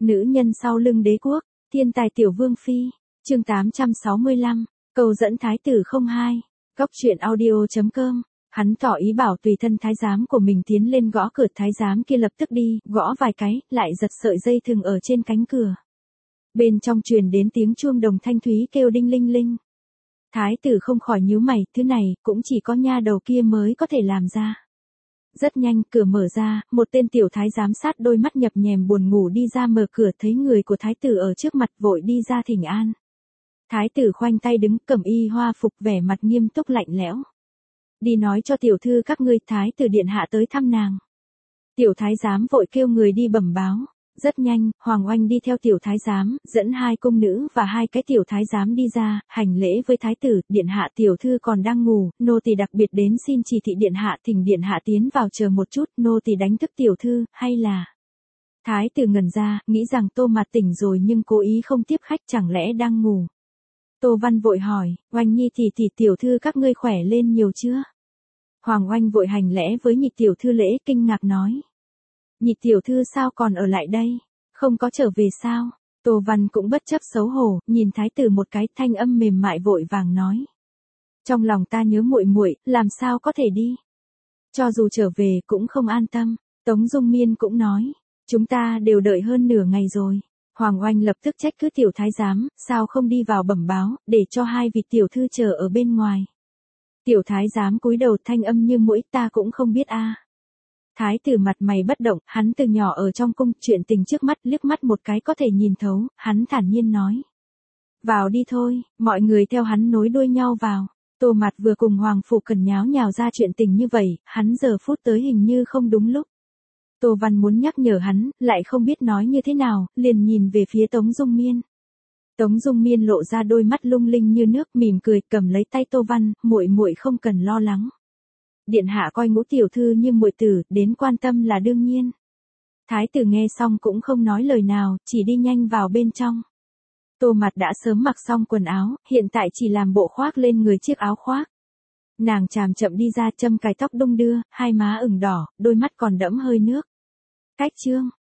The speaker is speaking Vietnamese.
Nữ nhân sau lưng đế quốc, thiên tài tiểu vương phi, chương 865, câu dẫn thái tử 02, góc truyện audio.com. Hắn tỏ ý bảo tùy thân thái giám của mình tiến lên gõ cửa, thái giám kia lập tức đi, gõ vài cái, lại giật sợi dây thừng ở trên cánh cửa. Bên trong truyền đến tiếng chuông đồng thanh thúy kêu đinh linh linh. Thái tử không khỏi nhíu mày, thứ này cũng chỉ có nha đầu kia mới có thể làm ra. Rất nhanh, cửa mở ra, một tên tiểu thái giám sát đôi mắt nhập nhèm buồn ngủ đi ra mở cửa, thấy người của thái tử ở trước mặt vội đi ra thỉnh an. Thái tử khoanh tay đứng, cẩm y hoa phục, vẻ mặt nghiêm túc lạnh lẽo. Đi nói cho tiểu thư các ngươi, thái tử điện hạ tới thăm nàng. Tiểu thái giám vội kêu người đi bẩm báo. Rất nhanh, Hoàng Oanh đi theo tiểu thái giám, dẫn hai cung nữ và hai cái tiểu thái giám đi ra, hành lễ với thái tử, điện hạ tiểu thư còn đang ngủ, nô tỳ đặc biệt đến xin chỉ thị điện hạ, thỉnh điện hạ tiến vào chờ một chút, nô tỳ đánh thức tiểu thư, hay là... Thái tử ngẩn ra, nghĩ rằng Tô Mạt tỉnh rồi nhưng cố ý không tiếp khách, chẳng lẽ đang ngủ. Tô Văn vội hỏi, Oanh nhi tỷ tiểu thư các ngươi khỏe lên nhiều chưa? Hoàng Oanh vội hành lễ với nhị tiểu thư lễ, kinh ngạc nói. Nhị tiểu thư sao còn ở lại đây, không có trở về sao? Tô Văn cũng bất chấp xấu hổ, nhìn thái tử một cái, thanh âm mềm mại vội vàng nói. Trong lòng ta nhớ muội muội, làm sao có thể đi? Cho dù trở về cũng không an tâm. Tống Dung Miên cũng nói, chúng ta đều đợi hơn nửa ngày rồi. Hoàng Oanh lập tức trách cứ tiểu thái giám, sao không đi vào bẩm báo, để cho hai vị tiểu thư chờ ở bên ngoài. Tiểu thái giám cúi đầu, thanh âm như mũi, ta cũng không biết a. Thái tử mặt mày bất động, hắn từ nhỏ ở trong cung, chuyện tình trước mắt liếc mắt một cái có thể nhìn thấu, hắn thản nhiên nói. Vào đi thôi, mọi người theo hắn nối đuôi nhau vào. Tô Mạt vừa cùng Hoàng Phủ Cần nháo nhào ra chuyện tình như vậy, hắn giờ phút tới hình như không đúng lúc. Tô Văn muốn nhắc nhở hắn, lại không biết nói như thế nào, liền nhìn về phía Tống Dung Miên. Tống Dung Miên lộ ra đôi mắt lung linh như nước, mỉm cười, cầm lấy tay Tô Văn, muội muội không cần lo lắng. Điện hạ coi Ngũ tiểu thư như muội tử, đến quan tâm là đương nhiên. Thái tử nghe xong cũng không nói lời nào, chỉ đi nhanh vào bên trong. Tô Mạt đã sớm mặc xong quần áo, hiện tại chỉ làm bộ khoác lên người chiếc áo khoác. Nàng chậm chậm đi ra, châm cài tóc đung đưa, hai má ửng đỏ, đôi mắt còn đẫm hơi nước. Cách chương